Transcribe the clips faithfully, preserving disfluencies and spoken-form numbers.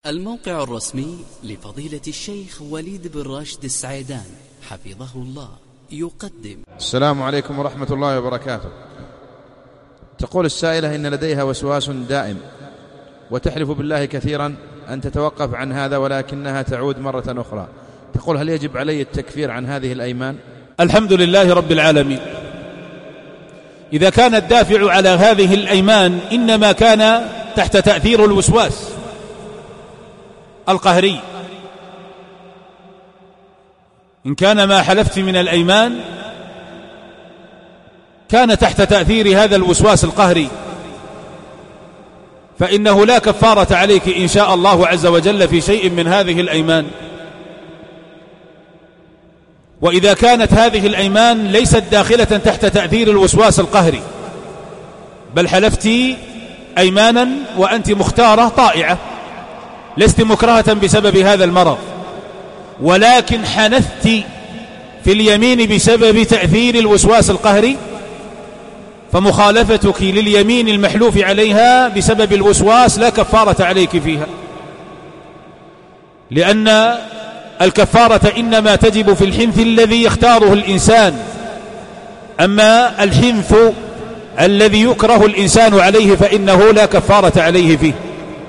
الموقع الرسمي لفضيلة الشيخ وليد بن راشد السعيدان حفظه الله يقدم. السلام عليكم ورحمة الله وبركاته. تقول السائلة إن لديها وسواس دائم وتحلف بالله كثيرا أن تتوقف عن هذا ولكنها تعود مرة أخرى. تقول هل يجب علي التكفير عن هذه الأيمان؟ الحمد لله رب العالمين. إذا كان الدافع على هذه الأيمان إنما كان تحت تأثير الوسواس القهري، إن كان ما حلفت من الأيمان كان تحت تأثير هذا الوسواس القهري فإنه لا كفارة عليك إن شاء الله عز وجل في شيء من هذه الأيمان. وإذا كانت هذه الأيمان ليست داخلة تحت تأثير الوسواس القهري بل حلفت أيمانا وأنت مختارة طائعة لست مكرهة بسبب هذا المرض، ولكن حنثت في اليمين بسبب تأثير الوسواس القهري، فمخالفتك لليمين المحلوف عليها بسبب الوسواس لا كفارة عليك فيها، لأن الكفارة إنما تجب في الحنث الذي يختاره الإنسان، أما الحنث الذي يكره الإنسان عليه فإنه لا كفارة عليه فيه.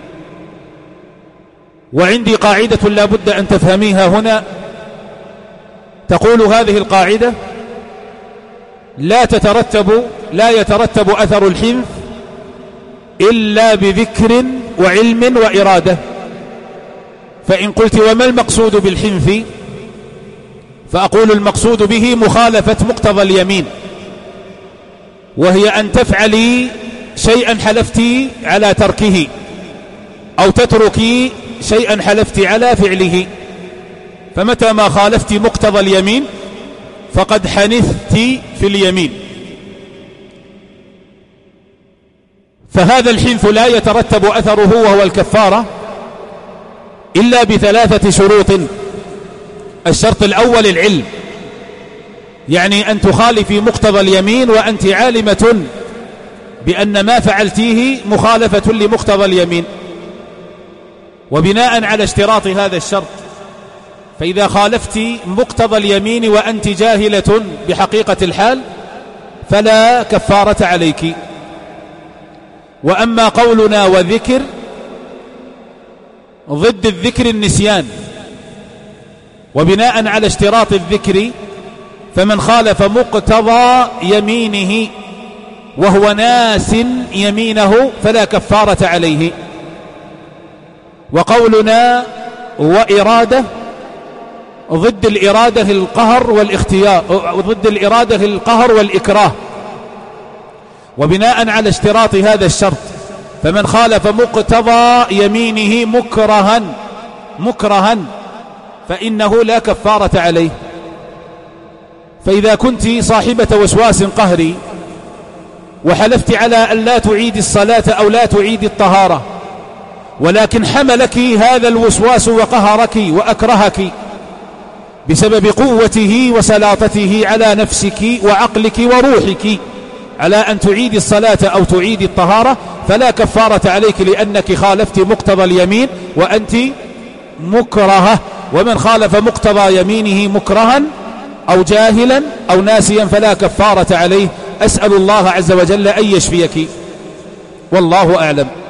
وعندي قاعدة لا بد أن تفهميها هنا، تقول هذه القاعدة: لا تترتب لا يترتب أثر الحنث إلا بذكر وعلم وإرادة. فإن قلت وما المقصود بالحنث؟ فأقول المقصود به مخالفة مقتضى اليمين، وهي أن تفعلي شيئا حلفت على تركه أو تتركي شيئا حلفت على فعله، فمتى ما خالفت مقتضى اليمين فقد حنثت في اليمين. فهذا الحنث لا يترتب أثره وهو الكفارة إلا بثلاثة شروط. الشرط الأول العلم، يعني أن تخالفي مقتضى اليمين وأنت عالمة بأن ما فعلتيه مخالفة لمقتضى اليمين. وبناء على اشتراط هذا الشرط، فإذا خالفت مقتضى اليمين وأنت جاهلة بحقيقة الحال فلا كفارة عليك. وأما قولنا وذكر، ضد الذكر النسيان، وبناء على اشتراط الذكر فمن خالف مقتضى يمينه وهو ناس يمينه فلا كفارة عليه. وقولنا وإرادة، ضد الإرادة القهر والاختيار، ضد الإرادة القهر والإكراه. وبناء على اشتراط هذا الشرط فمن خالف مقتضى يمينه مكرها مكرها فإنه لا كفارة عليه. فإذا كنت صاحبة وسواس قهري وحلفت على أن لا تعيد الصلاة أو لا تعيد الطهارة، ولكن حملك هذا الوسواس وقهرك وأكرهك بسبب قوته وسلاطته على نفسك وعقلك وروحك على أن تعيد الصلاة أو تعيد الطهارة، فلا كفارة عليك لأنك خالفت مقتضى اليمين وأنت مكرهة. ومن خالف مقتضى يمينه مكرها أو جاهلا أو ناسيا فلا كفارة عليه. أسأل الله عز وجل أن يشفيك، والله أعلم.